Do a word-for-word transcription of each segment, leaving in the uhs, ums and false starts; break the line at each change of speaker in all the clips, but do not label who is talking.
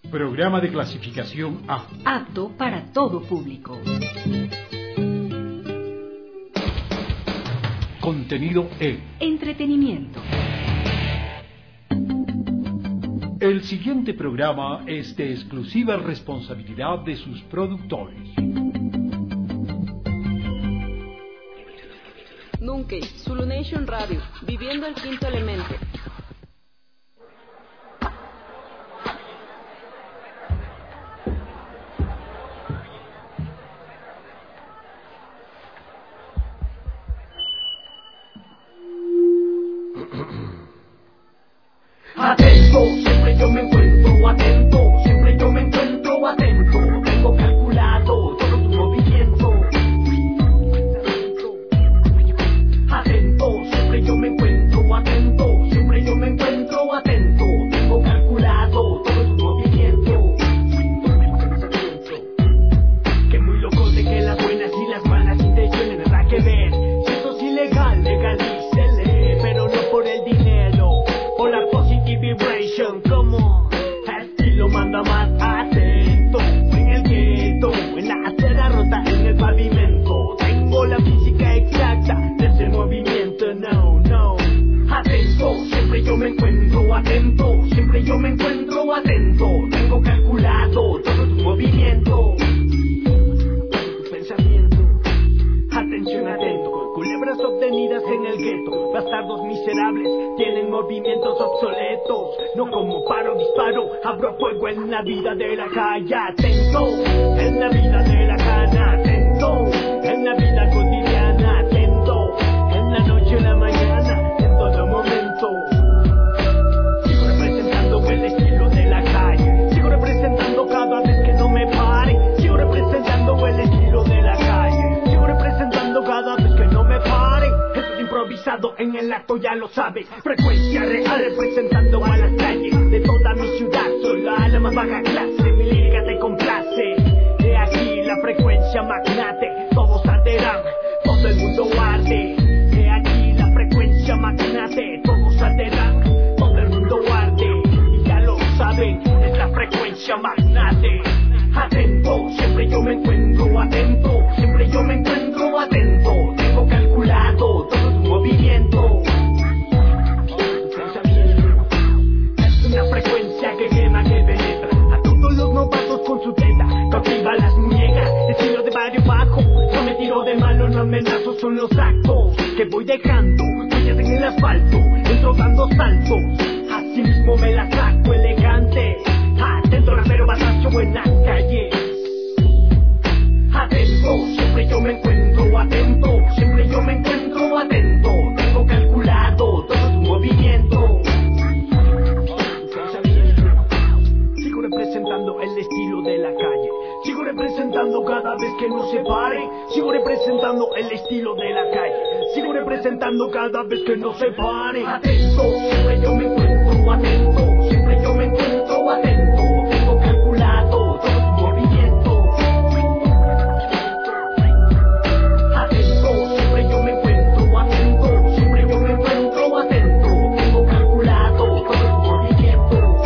Programa de clasificación A.
Apto para todo público.
Contenido E.
Entretenimiento.
El siguiente programa es de exclusiva responsabilidad de sus productores.
Nunkey, Zulu Nation Radio, viviendo el quinto elemento.
Atento, siempre yo me encuentro atento, siempre yo me encuentro atento, tengo calculado todo tu movimiento. Atento, siempre yo me encuentro atento, siempre yo me encuentro atento, tengo calculado todo tu movimiento. Que muy loco de que las buenas y las malas intenciones nada que ver. Si esto es ilegal, legalícele, pero no por el dinero. Por la positive vibration, como estilo manda más atento. En el gueto, en la acera rota, en el pavimento. Tengo la física exacta de ese movimiento, no, no. Atento, siempre yo me encuentro atento. Siempre yo me encuentro atento. Tengo calculado todo tu movimiento. Tu pensamiento. Atención atento, con culebras obtenidas en el gueto. Bastardos miserables tienen movimientos obsoletos. No como paro, disparo, abro fuego en la vida de la calle. Atento, en la vida de la cana. Atento, en la vida cotidiana. Atento, en la noche, en la mañana, en todo momento. Sigo representando el estilo de la calle. Sigo representando cada vez que no me pare. Sigo representando el estilo de la calle. Sigo representando cada vez que no me pare. Esto es improvisado en el acto, ya lo sabes. Frecuencia real representando a las calles de toda mi ciudad. Solo a la más baja clase, mi lírica te complace. De aquí la frecuencia magnate, todos arderán, todo el mundo arde. De aquí la frecuencia magnate, todos arderán, todo el mundo arde. Y ya lo saben, es la frecuencia magnate. Atento, siempre yo me encuentro atento, siempre yo me encuentro atento. Tengo calculado todo tu movimiento. Tu pensamiento. Es una frecuencia que quema, que penetra a todos los novatos con su teta. Cautiva las muñecas, estilo de barrio bajo. No me tiro de malo, no amenazo, son los actos que voy dejando huellas en el asfalto, entro dando saltos. Así mismo me la saco elegante. Atento, rapero, batazo en las calles. Atento, siempre yo me encuentro atento, siempre yo me encuentro atento. Tengo calculado todo tu movimiento. Tu pensamiento. Sigo representando el estilo de la calle. Sigo representando cada vez que no se pare. Sigo representando el estilo de la calle. Sigo representando cada vez que no se pare. Atento, siempre yo me encuentro atento, siempre yo me encuentro atento. Tengo calculado todo tu movimiento. Atento, siempre yo me encuentro atento, siempre yo me encuentro atento. Tengo calculado todo tu movimiento.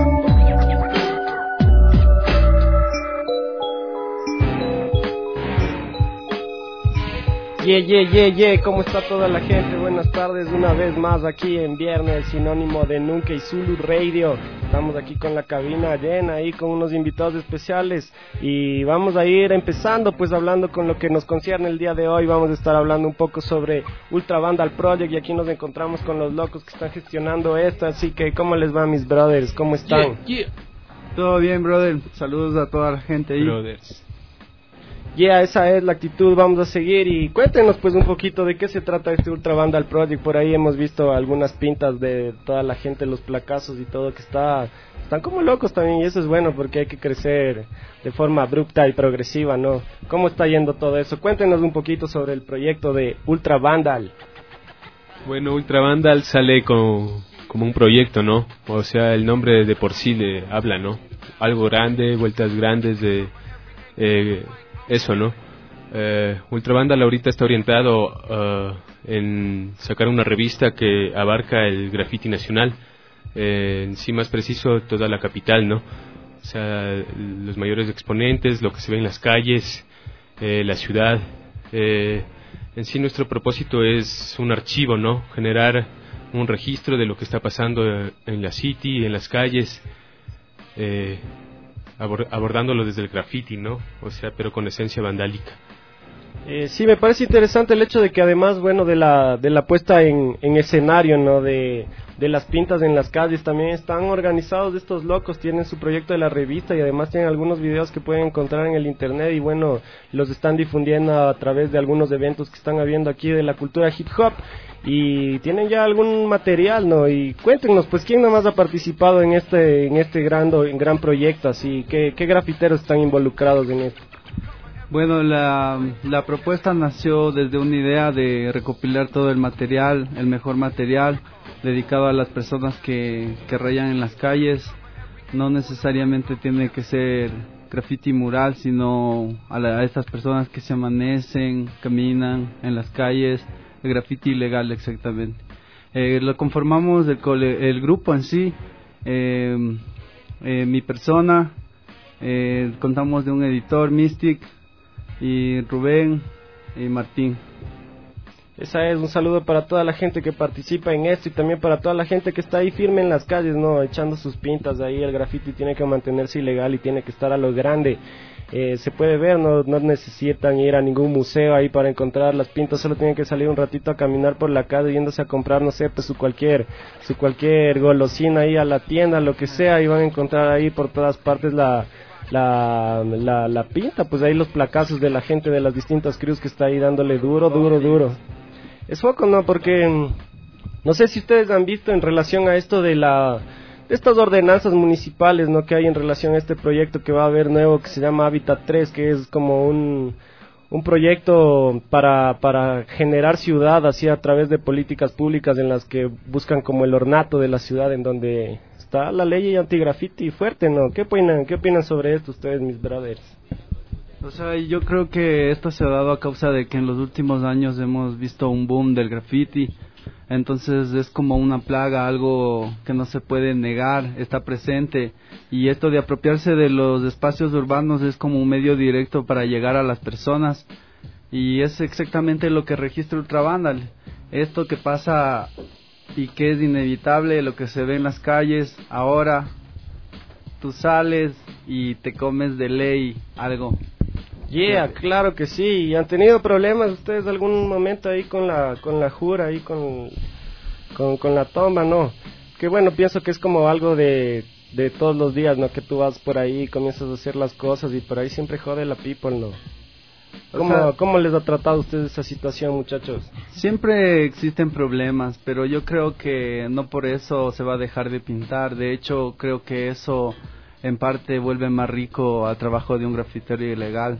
Yeah, yeah, yeah, yeah, ¿cómo está toda la gente? Buenas tardes, una vez más aquí en Viernes, sinónimo de Nunkey Zulu Radio. Estamos aquí con la cabina llena, ahí con unos invitados especiales y vamos a ir empezando pues hablando con lo que nos concierne el día de hoy. Vamos a estar hablando un poco sobre Ultra Vandal Project y aquí nos encontramos con los locos que están gestionando esto, así que ¿cómo les va, mis brothers? ¿Cómo están?
Yeah, yeah. Todo bien, brother, saludos a toda la gente ahí.
Brothers. Yeah, esa es la actitud, vamos a seguir y cuéntenos pues un poquito de qué se trata este Ultra Vandal Project. Por ahí hemos visto algunas pintas de toda la gente, los placazos y todo, que está están como locos también, y eso es bueno porque hay que crecer de forma abrupta y progresiva, ¿no? ¿Cómo está yendo todo eso? Cuéntenos un poquito sobre el proyecto de Ultra Vandal.
Bueno, Ultra Vandal sale como, como un proyecto, ¿no? O sea, el nombre de por sí le habla, ¿no? Algo grande, vueltas grandes de... Eh, eso, ¿no? Eh, Ultra Vandal ahorita está orientado uh, en sacar una revista que abarca el graffiti nacional, eh, en sí más preciso toda la capital, ¿no? O sea, los mayores exponentes, lo que se ve en las calles, eh, la ciudad. Eh, en sí nuestro propósito es un archivo, ¿no? Generar un registro de lo que está pasando en la city, en las calles, eh, abor- abordándolo desde el graffiti, ¿no? O sea, pero con esencia vandálica.
Eh, sí, me parece interesante el hecho de que además, bueno, de la de la puesta en, en escenario, ¿no? De, de las pintas en las calles, también están organizados estos locos, tienen su proyecto de la revista y además tienen algunos videos que pueden encontrar en el internet y bueno, los están difundiendo a través de algunos eventos que están habiendo aquí de la cultura hip hop y tienen ya algún material, ¿no? Y cuéntenos, pues, ¿quién nomás ha participado en este en este gran, en gran proyecto así? ¿Qué, qué grafiteros están involucrados en esto?
Bueno, la, la propuesta nació desde una idea de recopilar todo el material, el mejor material, dedicado a las personas que, que rayan en las calles. No necesariamente tiene que ser graffiti mural, sino a, la, a estas personas que se amanecen, caminan en las calles, el graffiti ilegal exactamente. Eh, lo conformamos el, cole, el grupo en sí, eh, eh, mi persona, eh, contamos de un editor, Mystic, y Rubén y Martín.
Esa es, un saludo para toda la gente que participa en esto y también para toda la gente que está ahí firme en las calles, no, echando sus pintas ahí. El graffiti tiene que mantenerse ilegal y tiene que estar a lo grande. Eh, se puede ver, no, no necesitan ir a ningún museo ahí para encontrar las pintas, solo tienen que salir un ratito a caminar por la calle yéndose a comprar, no sé, pues su cualquier, su cualquier golosina ahí a la tienda, lo que sea, y van a encontrar ahí por todas partes la La, la, la pinta, pues ahí los placazos de la gente de las distintas crews que está ahí dándole duro, duro, duro. Es foco, ¿no? Porque no sé si ustedes han visto en relación a esto de la de estas ordenanzas municipales, ¿no? Que hay en relación a este proyecto que va a haber nuevo que se llama Hábitat tres, que es como un un proyecto para para generar ciudad así a través de políticas públicas en las que buscan como el ornato de la ciudad, en donde está la ley anti-graffiti fuerte, ¿no? ¿Qué opinan, qué opinan sobre esto ustedes, mis brothers?
O sea, yo creo que esto se ha dado a causa de que en los últimos años hemos visto un boom del graffiti, entonces es como una plaga, algo que no se puede negar, está presente, y esto de apropiarse de los espacios urbanos es como un medio directo para llegar a las personas, y es exactamente lo que registra Ultravandal, esto que pasa y que es inevitable, lo que se ve en las calles. Ahora tú sales y te comes de ley algo.
Yeah, claro que sí. ¿Y han tenido problemas ustedes algún momento ahí con la con la jura, ahí con, con, con la toma, no? Que bueno, pienso que es como algo de, de todos los días, ¿no? Que tú vas por ahí, comienzas a hacer las cosas y por ahí siempre jode la people, ¿no? ¿Cómo, o sea, ¿Cómo les ha tratado a ustedes esa situación, muchachos?
Siempre existen problemas, pero yo creo que no por eso se va a dejar de pintar. De hecho, creo que eso en parte vuelve más rico al trabajo de un grafitero ilegal,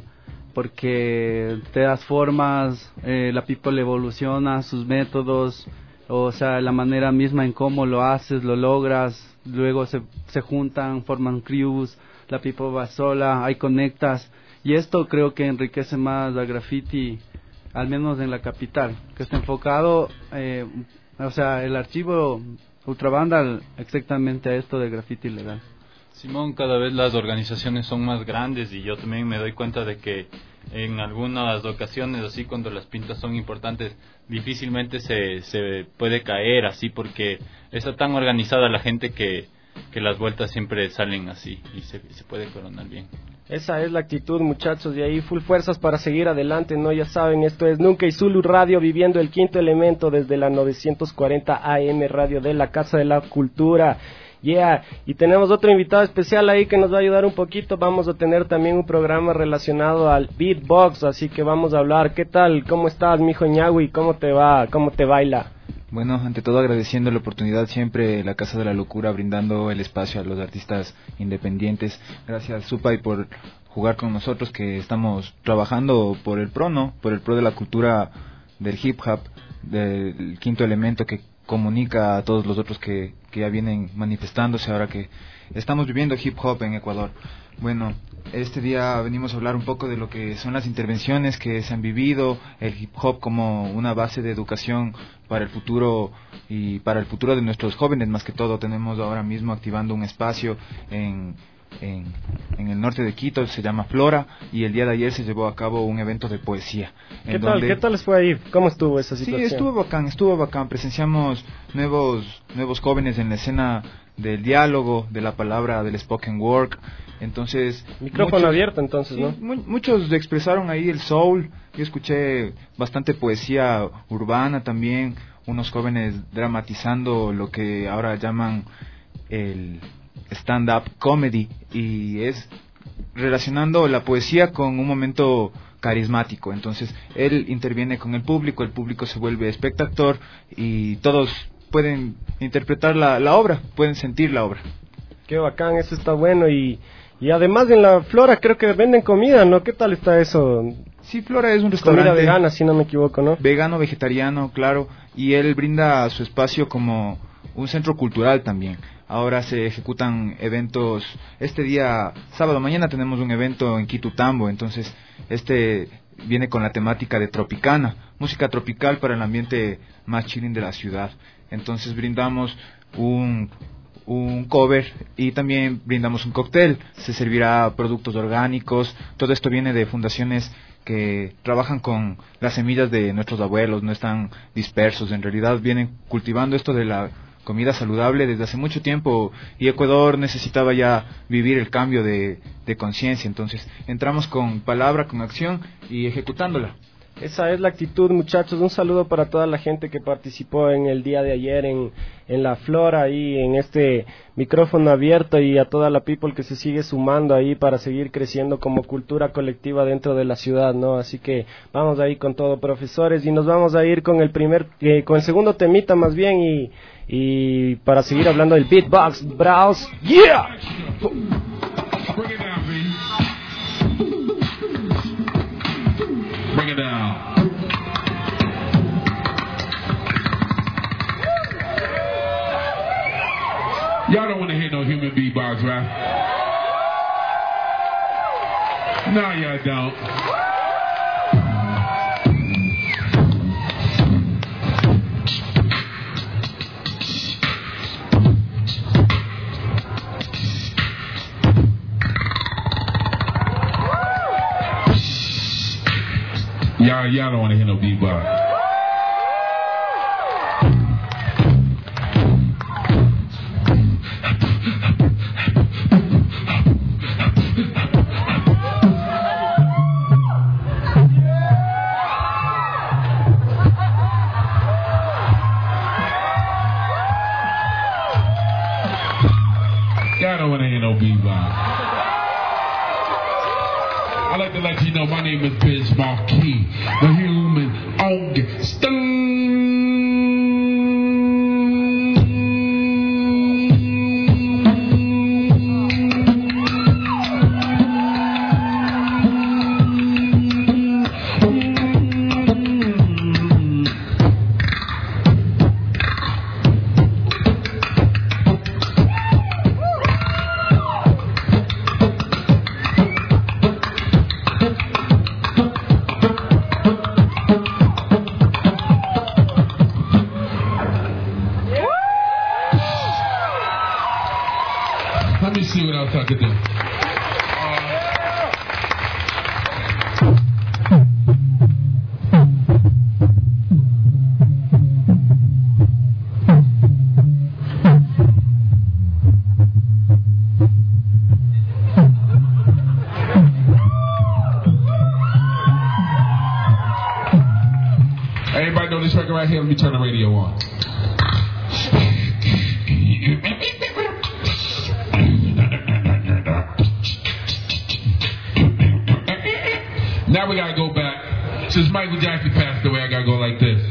porque te das formas, eh, la people evoluciona sus métodos, o sea, la manera misma en cómo lo haces, lo logras, luego se, se juntan, forman crews, la people va sola, ahí conectas. Y esto creo que enriquece más al graffiti, al menos en la capital, que está enfocado, eh, o sea, el archivo Ultravandal exactamente a esto de graffiti ilegal.
Simón, cada vez las organizaciones son más grandes y yo también me doy cuenta de que en algunas ocasiones, así cuando las pintas son importantes, difícilmente se, se puede caer así porque está tan organizada la gente que, que las vueltas siempre salen así y se, se puede coronar bien.
Esa es la actitud, muchachos, y ahí full fuerzas para seguir adelante, ¿no? Ya saben, esto es Nunca y Zulu Radio, viviendo el quinto elemento desde la novecientos cuarenta A M Radio de la Casa de la Cultura. Yeah, y tenemos otro invitado especial ahí que nos va a ayudar un poquito. Vamos a tener también un programa relacionado al beatbox, así que vamos a hablar. ¿Qué tal? ¿Cómo estás, mijo Ñagui? ¿Cómo te va? ¿Cómo te baila?
Bueno, ante todo agradeciendo la oportunidad siempre la Casa de la Locura brindando el espacio a los artistas independientes. Gracias Supai por jugar con nosotros que estamos trabajando por el pro, ¿no? Por el pro de la cultura del hip hop, del quinto elemento que comunica a todos los otros que, que ya vienen manifestándose ahora que estamos viviendo hip hop en Ecuador. Bueno, este día venimos a hablar un poco de lo que son las intervenciones que se han vivido, el hip hop como una base de educación para el futuro y para el futuro de nuestros jóvenes. Más que todo tenemos ahora mismo activando un espacio en en, en el norte de Quito, se llama Flora, y el día de ayer se llevó a cabo un evento de poesía.
¿Qué tal? ¿Qué tal les fue ahí? ¿Cómo estuvo esa situación?
Sí, estuvo bacán, estuvo bacán. Presenciamos nuevos, nuevos jóvenes en la escena del diálogo, de la palabra, del spoken word. Entonces,
micrófono muchos, abierto entonces,
sí,
¿no?
Mu- muchos expresaron ahí el soul. Yo escuché bastante poesía urbana también, unos jóvenes dramatizando lo que ahora llaman el stand-up comedy, y es relacionando la poesía con un momento carismático. Entonces él interviene con el público, el público se vuelve espectador y todos pueden interpretar la, la obra, pueden sentir la obra.
Qué bacán, eso está bueno. Y, y además en la Flora creo que venden comida, ¿no? ¿Qué tal está eso?
Sí, Flora es un restaurante
comida vegana, si no me equivoco, ¿no?
Vegano, vegetariano, claro, y él brinda su espacio como un centro cultural también. Ahora se ejecutan eventos, este día, sábado, mañana tenemos un evento en Quitutambo, entonces este viene con la temática de Tropicana, música tropical para el ambiente más chilling de la ciudad. Entonces brindamos un, un cover y también brindamos un cóctel, se servirá productos orgánicos, todo esto viene de fundaciones que trabajan con las semillas de nuestros abuelos, no están dispersos, en realidad vienen cultivando esto de la comida saludable desde hace mucho tiempo, y Ecuador necesitaba ya vivir el cambio de, de conciencia. Entonces entramos con palabra, con acción y ejecutándola.
Esa es la actitud, muchachos. Un saludo para toda la gente que participó en el día de ayer en, en la Flora, ahí en este micrófono abierto, y a toda la people que se sigue sumando ahí para seguir creciendo como cultura colectiva dentro de la ciudad, ¿no? Así que vamos ahí con todo, profesores, y nos vamos a ir con el primer, eh, con el segundo temita más bien, y, y para seguir hablando del beatbox, Browse, yeah.
Bring it down. Y'all don't want to hear no human beatbox, right? No, y'all don't. Y'all, y'all don't want to hear no beatbox. Y'all don't want to hear no beatbox. I'd like to let you know my name is Biz Marquis, the human Augustin. Let me see what else I could do. Everybody know this record right here? Let me turn the radio on. Now we gotta go back. Since Michael Jackson passed away, I gotta go like this.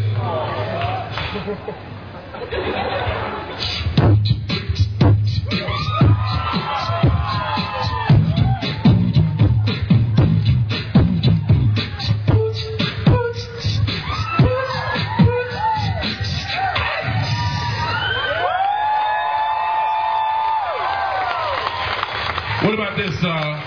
What about this, uh...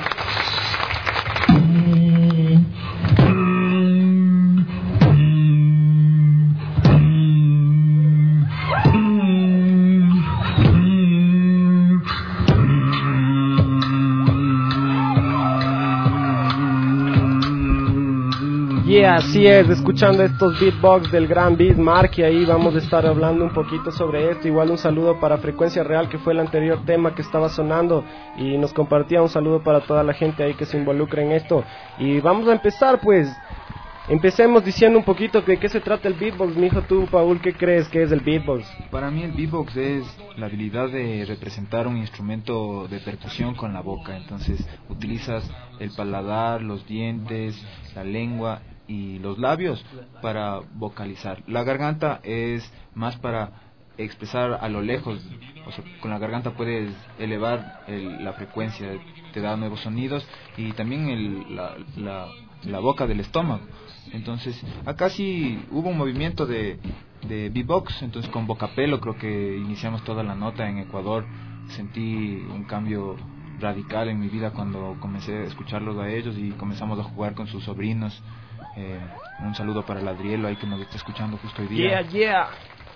Yeah, así es, escuchando estos beatbox del gran Beat Mark, y ahí vamos a estar hablando un poquito sobre esto. Igual un saludo para Frecuencia Real, que fue el anterior tema que estaba sonando y nos compartía. Un saludo para toda la gente ahí que se involucra en esto. Y vamos a empezar, pues, empecemos diciendo un poquito de qué se trata el beatbox. Mijo, tú, Paul, ¿qué crees que es el beatbox?
Para mí el beatbox es la habilidad de representar un instrumento de percusión con la boca. Entonces utilizas el paladar, los dientes, la lengua y los labios para vocalizar. La garganta es más para expresar a lo lejos. O sea, con la garganta puedes elevar el, la frecuencia, te da nuevos sonidos, y también el, la, la, la boca del estómago. Entonces acá sí hubo un movimiento de, de beatbox. Entonces con Vocapelo creo que iniciamos toda la nota en Ecuador. Sentí un cambio radical en mi vida cuando comencé a escucharlos a ellos y comenzamos a jugar con sus sobrinos. Eh, un saludo para el Adrielo ahí que nos está escuchando justo hoy día.
Yeah, yeah.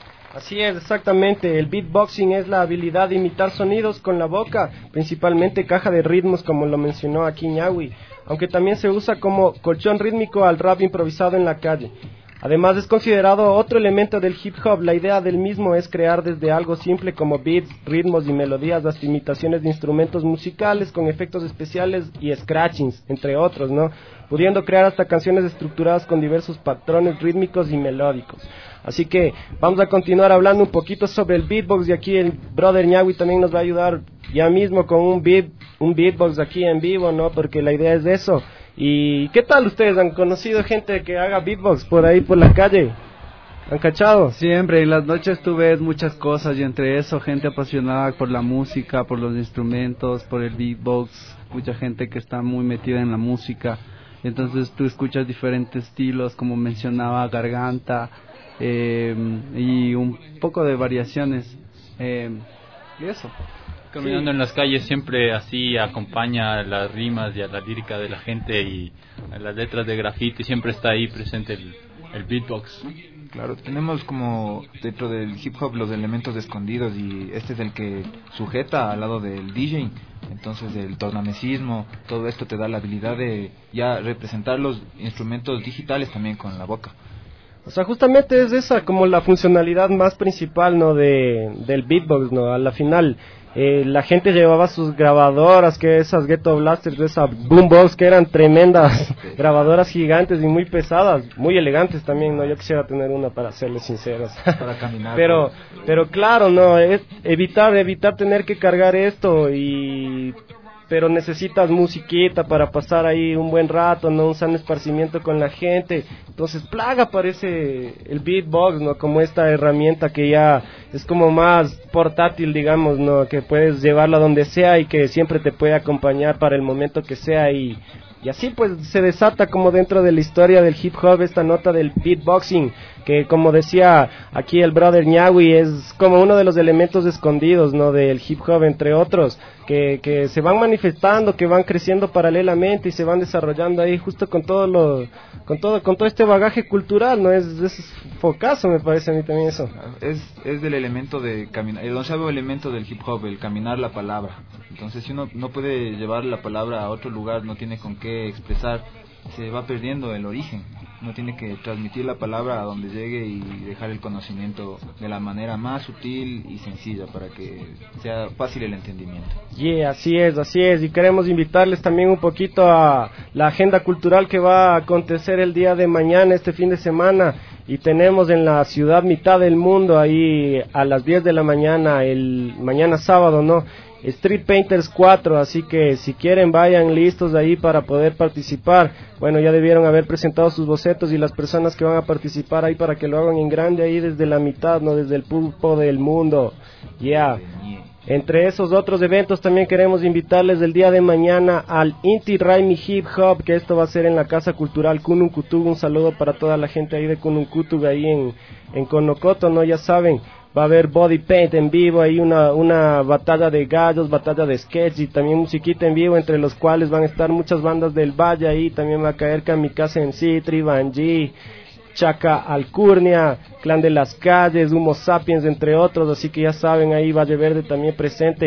Así es, exactamente. El beatboxing es la habilidad de imitar sonidos con la boca, principalmente caja de ritmos, como lo mencionó aquí Ñawi, aunque también se usa como colchón rítmico al rap improvisado en la calle. Además es considerado otro elemento del hip hop. La idea del mismo es crear desde algo simple como beats, ritmos y melodías hasta imitaciones de instrumentos musicales con efectos especiales y scratchings, entre otros, ¿no? Pudiendo crear hasta canciones estructuradas con diversos patrones rítmicos y melódicos. Así que vamos a continuar hablando un poquito sobre el beatbox, y aquí el brother Ñawi también nos va a ayudar ya mismo con un beat, un beatbox aquí en vivo, ¿no? Porque la idea es de eso. ¿Y qué tal ustedes? ¿Han conocido gente que haga beatbox por ahí por la calle? ¿Han cachado?
Siempre, en las noches tú ves muchas cosas, y entre eso gente apasionada por la música, por los instrumentos, por el beatbox, mucha gente que está muy metida en la música. Entonces tú escuchas diferentes estilos, como mencionaba, garganta, eh, y un poco de variaciones, eh, y eso.
Caminando sí. En las calles siempre así acompaña a las rimas y a la lírica de la gente, y a las letras de graffiti siempre está ahí presente el, el beatbox.
Claro, tenemos como dentro del hip hop los elementos escondidos, y este es el que sujeta al lado del D J. Entonces el tornamesismo, todo esto te da la habilidad de ya representar los instrumentos digitales también con la boca.
O sea, justamente es esa como la funcionalidad más principal, ¿no? De, del beatbox, ¿no? A la final, eh, la gente llevaba sus grabadoras, que esas Ghetto Blasters, de esa boombox, que eran tremendas grabadoras gigantes y muy pesadas, muy elegantes también, ¿no? Yo quisiera tener una, para serles sinceros.
Para caminar.
pero, pero claro, ¿no? Es evitar, evitar tener que cargar esto, y... pero necesitas musiquita para pasar ahí un buen rato, ¿no? Un sano esparcimiento con la gente. Entonces, plaga aparece el beatbox, ¿no? Como esta herramienta que ya es como más portátil, digamos, ¿no? Que puedes llevarla donde sea y que siempre te puede acompañar para el momento que sea, y... Y así pues se desata como dentro de la historia del hip hop esta nota del beatboxing, que como decía aquí el brother Ñawi, es como uno de los elementos escondidos, ¿no? Del hip hop, entre otros, que, que se van manifestando, que van creciendo paralelamente y se van desarrollando ahí justo con todo lo, con todo, con todo este bagaje cultural, ¿no? Es, es focazo, me parece a mí también eso.
Es, es del elemento de caminar, el onceavo elemento del hip hop, el caminar la palabra. Entonces si uno no puede llevar la palabra a otro lugar, no tiene con qué expresar, se va perdiendo el origen. Uno tiene que transmitir la palabra a donde llegue y dejar el conocimiento de la manera más sutil y sencilla para que sea fácil el entendimiento.
Yeah, así es, así es. Y queremos invitarles también un poquito a la agenda cultural que va a acontecer el día de mañana, este fin de semana. Y tenemos en la ciudad mitad del mundo ahí a las diez de la mañana, el mañana sábado, ¿no? Street Painters cuatro, así que si quieren vayan listos ahí para poder participar. Bueno, ya debieron haber presentado sus bocetos, y las personas que van a participar ahí para que lo hagan en grande ahí desde la mitad, no desde el pulpo del mundo. Ya. Yeah. Entre esos otros eventos también queremos invitarles el día de mañana al Inti Raimi Hip Hop, que esto va a ser en la Casa Cultural Kununkutug. Un saludo para toda la gente ahí de Kununkutug, ahí en, en Conocoto, ¿no? Ya saben. Va a haber body paint en vivo, hay una, una batalla de gallos, batalla de sketch y también musiquita en vivo, entre los cuales van a estar muchas bandas del Valle ahí. También va a caer Kamikaze en Citri, Banji, Chaka Alcurnia, Clan de las Calles, Humo Sapiens, entre otros. Así que ya saben, ahí Valle Verde también presente.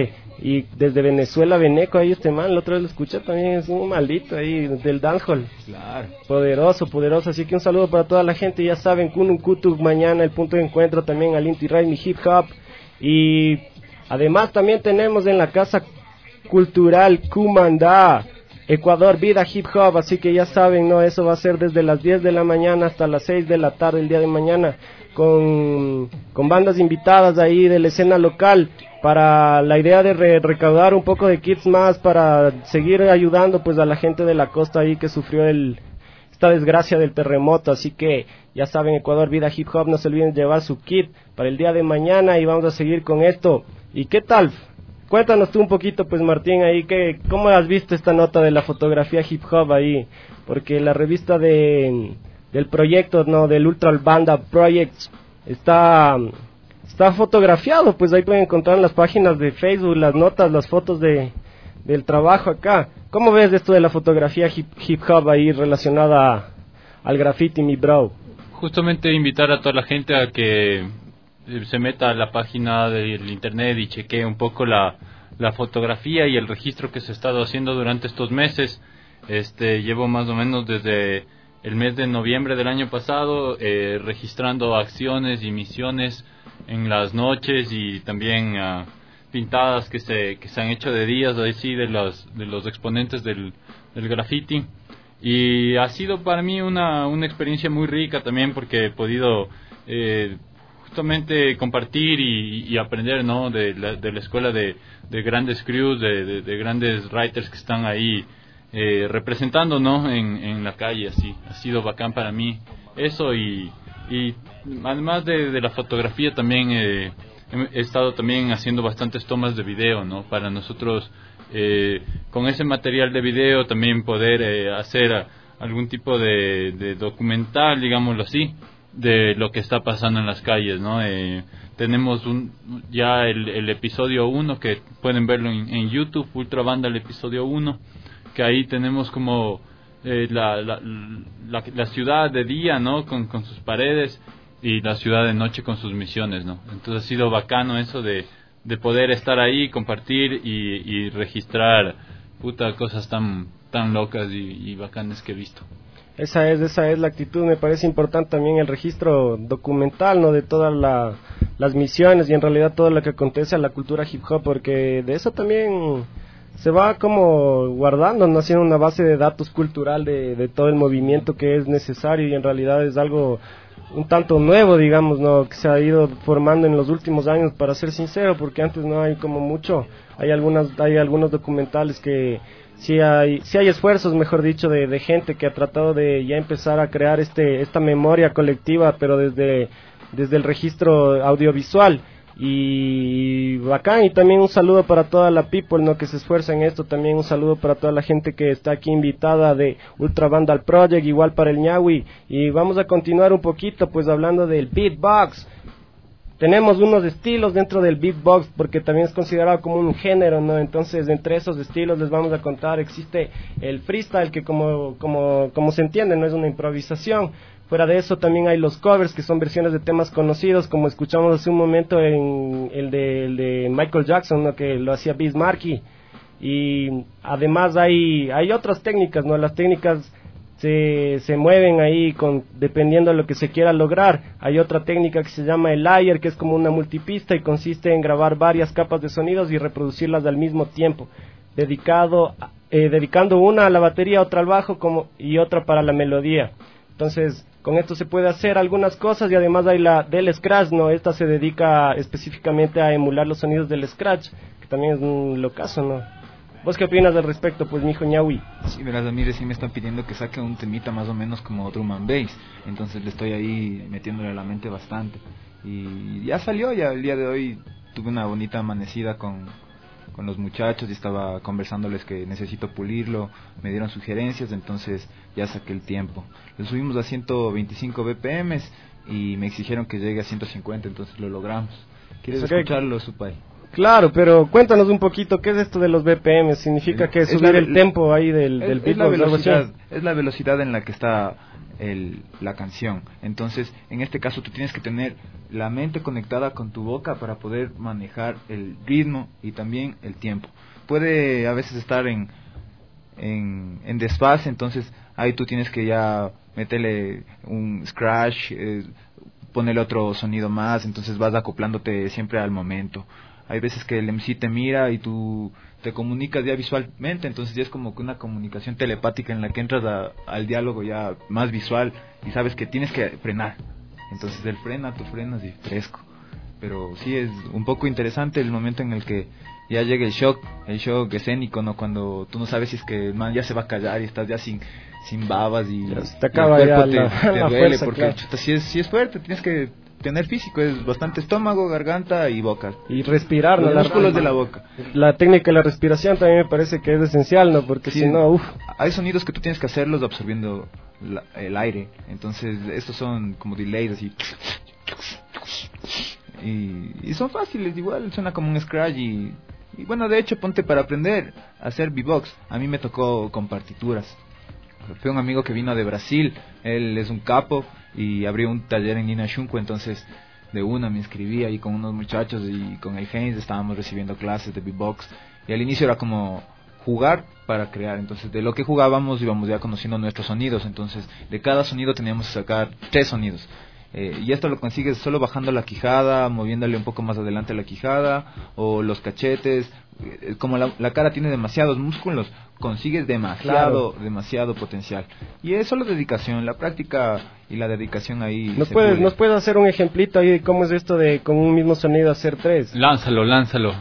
Y desde Venezuela, Veneco, ahí este man, la otra vez lo escuché también, es un maldito ahí del dancehall.
Claro.
Poderoso, poderoso. Así que un saludo para toda la gente. Ya saben, Kunun Kutuk mañana, el punto de encuentro también al Inti Ray, mi hip hop. Y además también tenemos en la Casa Cultural Cumandá, Ecuador Vida Hip Hop. Así que ya saben, ¿no? Eso va a ser desde las diez de la mañana hasta las seis de la tarde el día de mañana. Con, con bandas invitadas ahí de la escena local, para la idea de re, recaudar un poco de kits más para seguir ayudando pues a la gente de la costa ahí que sufrió el, esta desgracia del terremoto. Así que ya saben, Ecuador Vida Hip Hop, no se olviden llevar su kit para el día de mañana y vamos a seguir con esto. ¿Y qué tal? Cuéntanos tú un poquito pues, Martín, ahí que cómo has visto esta nota de la fotografía hip hop ahí, porque la revista de del proyecto, no, del Ultra Banda Project está está fotografiado, pues ahí pueden encontrar en las páginas de Facebook las notas, las fotos de del trabajo acá. ¿Cómo ves esto de la fotografía hip, hip hop ahí relacionada a, al graffiti, mi bro?
Justamente invitar a toda la gente a que se meta a la página del internet y chequee un poco la, la fotografía y el registro que se ha estado haciendo durante estos meses. Este, llevo más o menos desde el mes de noviembre del año pasado eh, registrando acciones y misiones en las noches y también uh, pintadas que se que se han hecho de días así de los de los exponentes del, del graffiti, y ha sido para mí una una experiencia muy rica también porque he podido eh, justamente compartir y, y aprender, ¿no? de la, de la escuela de, de grandes crews, de, de, de grandes writers que están ahí Eh, representando, ¿no? en, en la calle. Así ha sido bacán para mí eso, y, y además de, de la fotografía también eh, he, he estado también haciendo bastantes tomas de video, ¿no? Para nosotros eh, con ese material de video también poder eh, hacer a, algún tipo de, de documental, digámoslo así, de lo que está pasando en las calles, ¿no? Eh, tenemos un, ya el, el episodio uno que pueden verlo en, en YouTube, Ultra Banda el episodio uno, que ahí tenemos como eh, la, la, la, la ciudad de día, ¿no? Con, con sus paredes, y la ciudad de noche con sus misiones, ¿no? Entonces ha sido bacano eso de, de poder estar ahí, compartir y, y registrar puta cosas tan tan locas y, y bacanas que he visto.
Esa es, esa es la actitud. Me parece importante también el registro documental, ¿no? De todas la, las misiones y en realidad todo lo que acontece a la cultura hip hop, porque de eso también se va como guardando, no, haciendo una base de datos cultural de, de todo el movimiento que es necesario, y en realidad es algo un tanto nuevo, digamos, no, que se ha ido formando en los últimos años, para ser sincero, porque antes no hay como mucho. Hay algunas, hay algunos documentales que sí hay, sí hay esfuerzos, mejor dicho, de, de gente que ha tratado de ya empezar a crear este, esta memoria colectiva, pero desde, desde el registro audiovisual. Y bacán, y también un saludo para toda la people, ¿no? Que se esfuerza en esto. También un saludo para toda la gente que está aquí invitada de Ultra Vandal Project, igual para el Ñawi. Y vamos a continuar un poquito pues hablando del beatbox. Tenemos unos estilos dentro del beatbox, porque también es considerado como un género, ¿no? Entonces, entre esos estilos les vamos a contar, existe el freestyle, que como, como, como se entiende, no es una improvisación. Fuera de eso también hay los covers, que son versiones de temas conocidos, como escuchamos hace un momento en el de, el de Michael Jackson, ¿no? Que lo hacía Biz Markie. Y además hay, hay otras técnicas, ¿no? Las técnicas se, se mueven ahí con, dependiendo de lo que se quiera lograr. Hay otra técnica que se llama el layer, que es como una multipista y consiste en grabar varias capas de sonidos y reproducirlas al mismo tiempo, dedicado, eh, dedicando una a la batería, otra al bajo como, y otra para la melodía. Entonces, con esto se puede hacer algunas cosas, y además hay la del scratch, ¿no? Esta se dedica específicamente a emular los sonidos del scratch, que también es un locazo, ¿no? ¿Vos qué opinas al respecto, pues, mijo Ñawi?
Sí, verás, a mí recién me están pidiendo que saque un temita más o menos como drum and bass, entonces le estoy ahí metiéndole a la mente bastante. Y ya salió, ya el día de hoy tuve una bonita amanecida con, con los muchachos y estaba conversándoles que necesito pulirlo, me dieron sugerencias, entonces ya saqué el tiempo. Lo subimos a ciento veinticinco B P Ms y me exigieron que llegue a ciento cincuenta, entonces lo logramos. ¿Quieres okay. escucharlo, Supay?
Claro, pero cuéntanos un poquito, ¿qué es esto de los B P Ms? ¿Significa que es subir la, el tempo ahí del,
es,
del
beatbox?
Es la velocidad,
es la velocidad en la que está el, la canción. Entonces, en este caso tú tienes que tener la mente conectada con tu boca para poder manejar el ritmo y también el tiempo. Puede a veces estar en, en, en desfase, entonces ahí tú tienes que ya meterle un scratch, eh, ponerle otro sonido más, entonces vas acoplándote siempre al momento. Hay veces que el M C te mira y tú te comunicas ya visualmente, entonces ya es como que una comunicación telepática en la que entras a, al diálogo ya más visual y sabes que tienes que frenar. Entonces él frena, tú frenas y fresco. Pero sí es un poco interesante el momento en el que ya llega el shock, el shock escénico, ¿no? Cuando tú no sabes si es que el man ya se va a callar y estás ya sin sin babas y,
ya te acaba
y el cuerpo
ya
te,
la,
te
la
duele
fuerza,
porque
claro.
chuta, si es, si es fuerte, tienes que tener físico, es bastante estómago, garganta y boca.
Y respirar, ¿no?
Los
La-
músculos de la boca.
La técnica de la respiración también me parece que es esencial, ¿no? Porque
Sí,
si no, uff.
hay sonidos que tú tienes que hacerlos absorbiendo la- el aire. Entonces, estos son como delays así. Y, y son fáciles, igual suena como un scratch y, y bueno, de hecho, ponte para aprender a hacer beatbox. A mí me tocó con partituras. Fue un amigo que vino de Brasil, él es un capo y abrió un taller en Nina Shunko, entonces de una me inscribí ahí con unos muchachos y con el Heinz estábamos recibiendo clases de beatbox y al inicio era como jugar para crear, entonces de lo que jugábamos íbamos ya conociendo nuestros sonidos, entonces de cada sonido teníamos que sacar tres sonidos. Eh, y esto lo consigues solo bajando la quijada, moviéndole un poco más adelante la quijada o los cachetes. Eh, como la, la cara tiene demasiados músculos, consigues demasiado,
Claro.
demasiado potencial. Y es solo dedicación, la práctica y la dedicación ahí.
¿Nos
se
puedes,
pule.
¿Nos puedes hacer un ejemplito ahí de cómo es esto de con un mismo sonido hacer tres?
Lánzalo, lánzalo.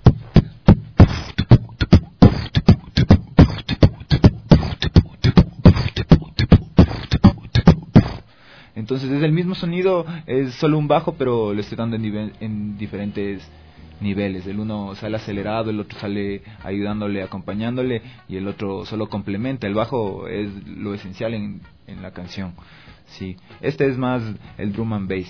Entonces es el mismo sonido, es solo un bajo, pero le estoy dando en, nivel, en diferentes niveles. El uno sale acelerado, el otro sale ayudándole, acompañándole, y el otro solo complementa. El bajo es lo esencial en, en la canción. Sí, este es más el drum and bass.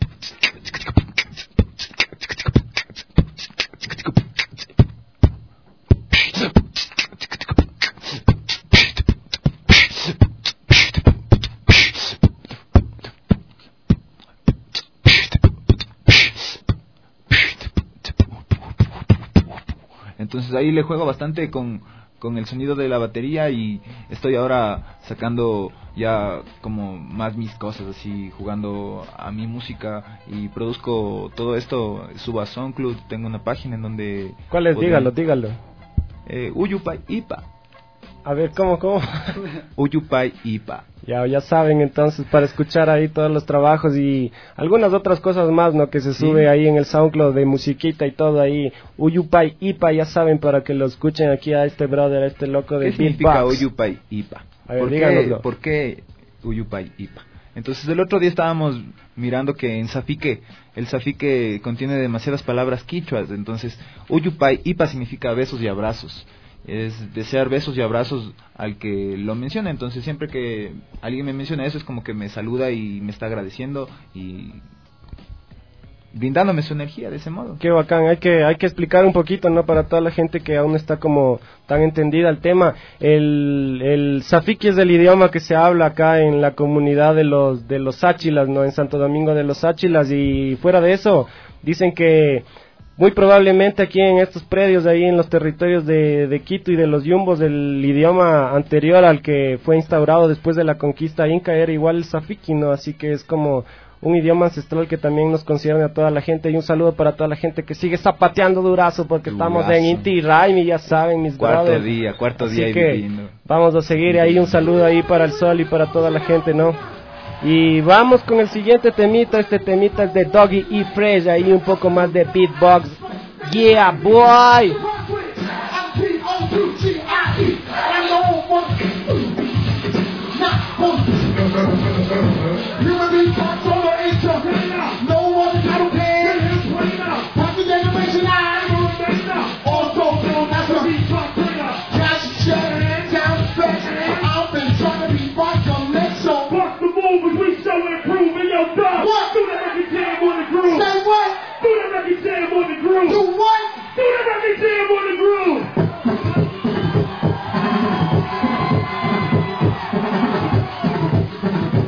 Entonces ahí le juego bastante con, con el sonido de la batería y estoy ahora sacando ya como más mis cosas, así jugando a mi música y produzco todo esto, subo a SoundCloud, tengo una página en donde...
¿Cuál es?
podrán-
Dígalo, dígalo.
Eh, Uyupai Ipa.
A ver, ¿cómo, cómo?
Uyupai Ipa.
Ya, ya saben entonces para escuchar ahí todos los trabajos y algunas otras cosas más, ¿no? Que se
Sí.
sube ahí en el SoundCloud de musiquita y todo ahí. Uyupai Ipa, ya saben, para que lo escuchen aquí a este brother, a este loco de
¿Qué significa
beatbox.
Uyupai Ipa?
A ver,
¿Por qué,
díganoslo.
¿Por qué Uyupai Ipa? Entonces el otro día estábamos mirando que en Zafique, el Zafique contiene demasiadas palabras quichuas, entonces Uyupai Ipa significa besos y abrazos. Es desear besos y abrazos al que lo menciona, entonces siempre que alguien me menciona eso es como que me saluda y me está agradeciendo y brindándome su energía de ese modo.
Qué bacán, hay que hay que explicar un poquito, ¿no? Para toda la gente que aún está como tan entendida el tema. El el Zafiki es el idioma que se habla acá en la comunidad de los de los Áchilas, ¿no? En Santo Domingo de los Áchilas, y fuera de eso dicen que muy probablemente aquí en estos predios, ahí en los territorios de, de Quito y de los Yumbos, el idioma anterior al que fue instaurado después de la conquista inca era igual el Zafiki, ¿no? Así que es como un idioma ancestral que también nos concierne a toda la gente, y un saludo para toda la gente que sigue zapateando durazo, porque
Durazo.
estamos en Inti Raimi, ya saben, mis
Cuarto
brothers.
día, cuarto
Así
día y
que
viviendo.
vamos a seguir ahí, un saludo ahí para el sol y para toda la gente, ¿no? Y vamos con el siguiente temita. Este temita es de Doggy y Fresh, ahí un poco más de beatbox. Yeah, boy.
Jam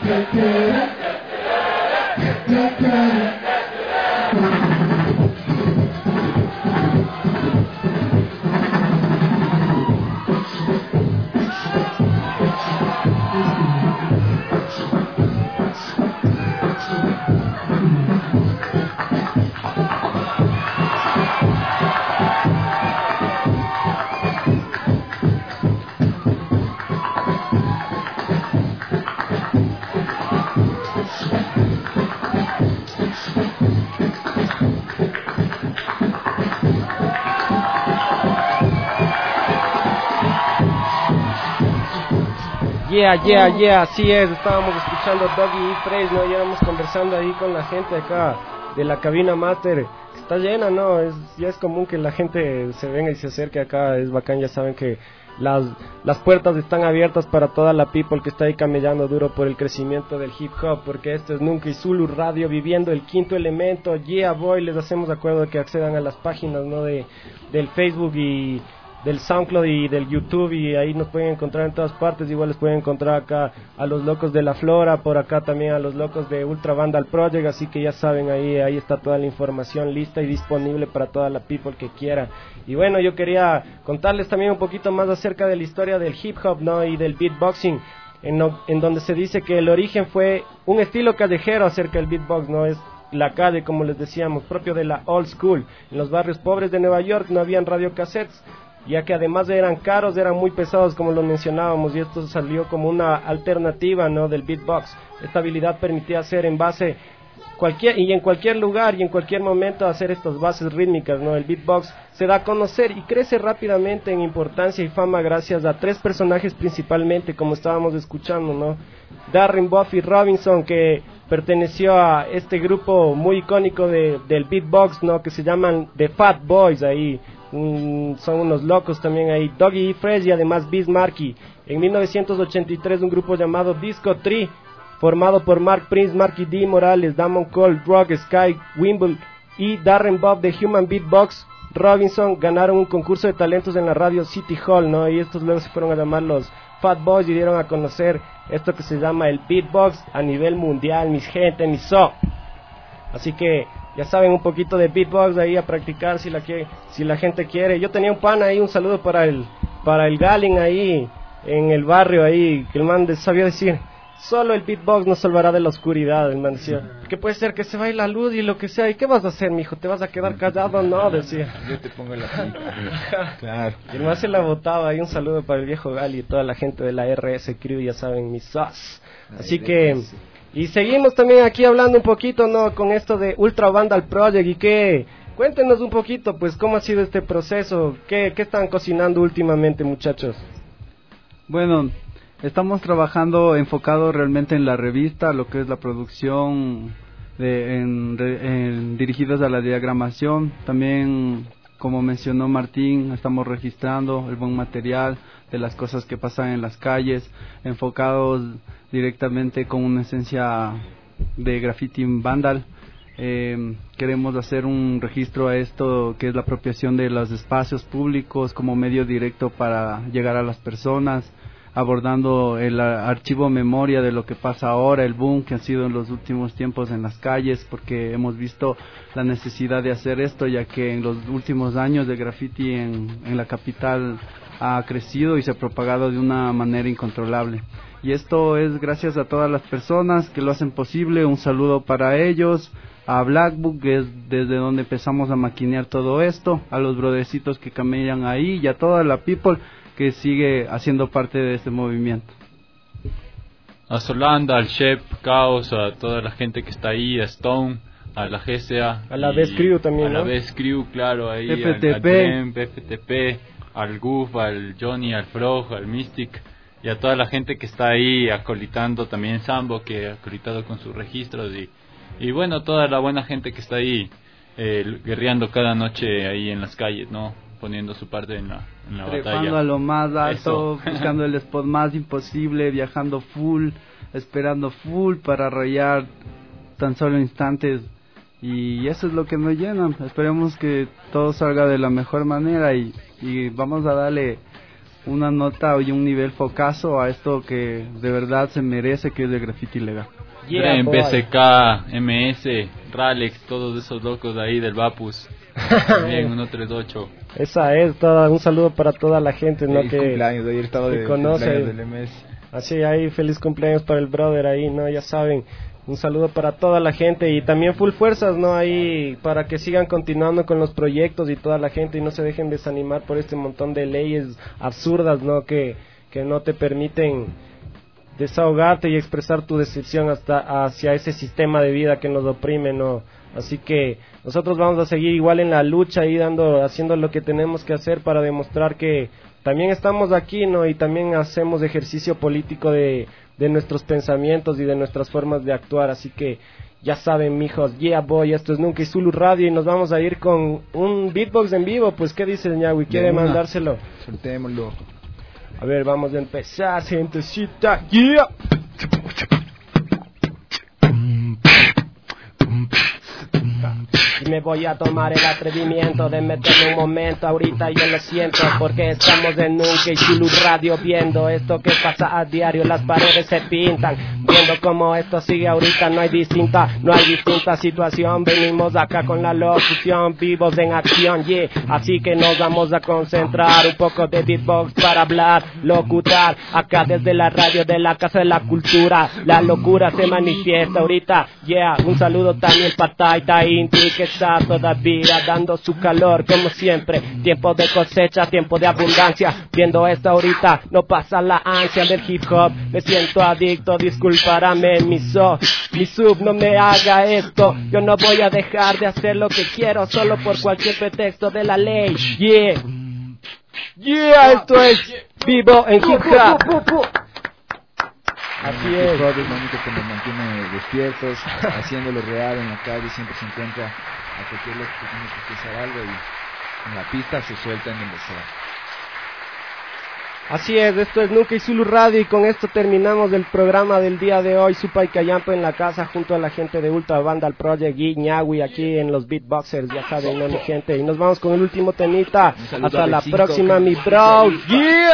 Yeah, yeah, yeah, así es, estábamos escuchando Doggy y Fresh, ¿no? Y íbamos conversando ahí con la gente acá de la cabina master, está llena, ¿no? Es, ya es común que la gente se venga y se acerque acá, es bacán, ya saben que las, las puertas están abiertas para toda la people que está ahí camellando duro por el crecimiento del hip hop, porque esto es Nunca y Zulu Radio, viviendo el quinto elemento. Yeah, boy, les hacemos acuerdo de que accedan a las páginas, ¿no? De, del Facebook y del SoundCloud y del YouTube, y ahí nos pueden encontrar en todas partes. Igual les pueden encontrar acá a los locos de la Flora, por acá también a los locos de Ultra Vandal Project, así que ya saben, ahí ahí está toda la información lista y disponible para toda la people que quiera. Y bueno, yo quería contarles también un poquito más acerca de la historia del hip hop, ¿no? Y del beatboxing, en, no, en donde se dice que el origen fue un estilo callejero acerca del beatbox, ¿no? Es la calle, como les decíamos, propio de la old school. En los barrios pobres de Nueva York no habían radiocassettes, ya que además eran caros, eran muy pesados, como lo mencionábamos, y esto salió como una alternativa, ¿no? Del beatbox. Esta habilidad permitía hacer en base cualquier y en cualquier lugar y en cualquier momento hacer estas bases rítmicas, ¿no? El beatbox se da a conocer y crece rápidamente en importancia y fama gracias a tres personajes principalmente, como estábamos escuchando, ¿no? Darren Buffy Robinson, que perteneció a este grupo muy icónico de, del beatbox, ¿no? Que se llaman The Fat Boys ahí. Mm, son unos locos también ahí. Doggy E. Fresh y además Biz Markie. En mil novecientos ochenta y tres un grupo llamado Disco Tree, formado por Mark Prince, Marky D. Morales, Damon Cole, Drug, Sky, Wimble y Darren Bob de Human Beatbox Robinson ganaron un concurso de talentos en la radio City Hall, ¿no? Y estos luego se fueron a llamar los Fat Boys y dieron a conocer esto que se llama el beatbox a nivel mundial, mis gente, mis so. Así que ya saben, un poquito de beatbox ahí a practicar si la que, si la gente quiere. Yo tenía un pan ahí, un saludo para el para el Galin ahí en el barrio ahí, que el man sabía decir, solo el beatbox nos salvará de la oscuridad. El man decía, que puede ser que se vaya la luz y lo que sea, ¿y qué vas a hacer, mijo? ¿Te vas a quedar callado? No, decía.
Yo te pongo la pica. Claro.
Y el man se la botaba ahí, un saludo para el viejo Gali y toda la gente de la R S Crew, ya saben, mis sos. Así que... Y seguimos también aquí hablando un poquito, ¿no? Con esto de Ultra Vandal Project y que... Cuéntenos un poquito, pues, cómo ha sido este proceso, qué, qué están cocinando últimamente, muchachos.
Bueno, estamos trabajando enfocado realmente en la revista, lo que es la producción de, en, en, dirigidas a la diagramación. También, como mencionó Martín, estamos registrando el buen material de las cosas que pasan en las calles, enfocados directamente con una esencia de graffiti vandal. Eh, queremos hacer un registro a esto que es la apropiación de los espacios públicos como medio directo para llegar a las personas, abordando el archivo memoria de lo que pasa ahora, el boom que ha sido en los últimos tiempos en las calles, porque hemos visto la necesidad de hacer esto, ya que en los últimos años el graffiti en, en la capital ha crecido y se ha propagado de una manera incontrolable. Y esto es gracias a todas las personas que lo hacen posible. Un saludo para ellos, a Black Book, que es desde donde empezamos a maquinear todo esto, a los brodecitos que camellan ahí y a toda la people que sigue haciendo parte de este movimiento.
A Solanda, al Shep, Caos, a toda la gente que está ahí, a Stone, a la G C A,
a la Best Crew también,
a
¿no?
la Best Crew, claro, ahí,
F T P,
al, al F T P, al Goof, al Johnny, al Frog, al Mystic, y a toda la gente que está ahí acolitando, también Sambo, que ha acolitado con sus registros, y, y bueno, toda la buena gente que está ahí eh, guerreando cada noche ahí en las calles, ¿no? Poniendo su parte en la, en la batalla.
A lo más alto,
Eso.
buscando el spot más imposible, viajando full, esperando full para rayar tan solo instantes, y eso es lo que nos llena. Esperemos que todo salga de la mejor manera y, y vamos a darle una nota y un nivel focazo a esto que de verdad se merece, que es el graffiti legal.
Yeah, en B C K, M S, Ralex, todos esos locos de ahí del Vapus. Bien, ciento treinta y ocho.
Esa es toda, un saludo para toda la gente, ¿no?
Feliz
que
cumpleaños, ayer estaba de
conoce
del M S.
Así, ahí feliz cumpleaños para el brother ahí, ¿no? Ya saben, un saludo para toda la gente y también full fuerzas, ¿no? Ahí para que sigan continuando con los proyectos y toda la gente y no se dejen desanimar por este montón de leyes absurdas, ¿no? Que, que no te permiten desahogarte y expresar tu decepción hasta hacia ese sistema de vida que nos oprime, ¿no? Así que nosotros vamos a seguir igual en la lucha y dando, haciendo lo que tenemos que hacer para demostrar que también estamos aquí, ¿no? Y también hacemos ejercicio político de, de nuestros pensamientos y de nuestras formas de actuar. Así que ya saben, mijos, yeah boy, esto es Nunca y Zulu Radio y nos vamos a ir con un beatbox en vivo. Pues, ¿qué dice el Ñagui? ¿Quiere mandárselo?
Soltémoslo.
A ver, vamos a empezar, gentecita, yeah. Y me voy a tomar el atrevimiento de meterme un momento ahorita, yo lo siento, porque estamos en Nunca y Zulu Radio viendo esto que pasa a diario, las paredes se pintan, viendo cómo esto sigue ahorita, no hay distinta, no hay distinta situación, venimos acá con la locución, vivos en acción, yeah, así que nos vamos a concentrar, un poco de beatbox para hablar, locutar, acá desde la radio de la Casa de la Cultura, la locura se manifiesta ahorita, yeah, un saludo también para Taita Inti, que está todavía dando su calor como siempre, tiempo de cosecha, tiempo de abundancia, viendo esto ahorita no pasa la ansia del hip hop, me siento adicto, disculparame mi so, mi sub no me haga esto, yo no voy a dejar de hacer lo que quiero solo por cualquier pretexto de la ley, yeah, yeah, esto es vivo en hip hop.
Así es. Es bonito que nos mantiene despiertos, haciéndolo real en la calle, siempre se encuentra a cualquier loco que tiene que expresar algo y en la pista se suelta en donde sea.
Así es, esto es Nunca y Zulu Radio y con esto terminamos el programa del día de hoy. Supa y Callampo en la casa junto a la gente de Ultra Vandal Project y Ñagui aquí en los Beatboxers, ya saben, ¿no, mi gente? Y nos vamos con el último temita. Hasta la próxima, mi bro. Yeah.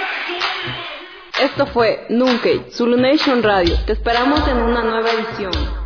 Esto fue Nunca, Zulu Nation Radio. Te esperamos en una nueva edición.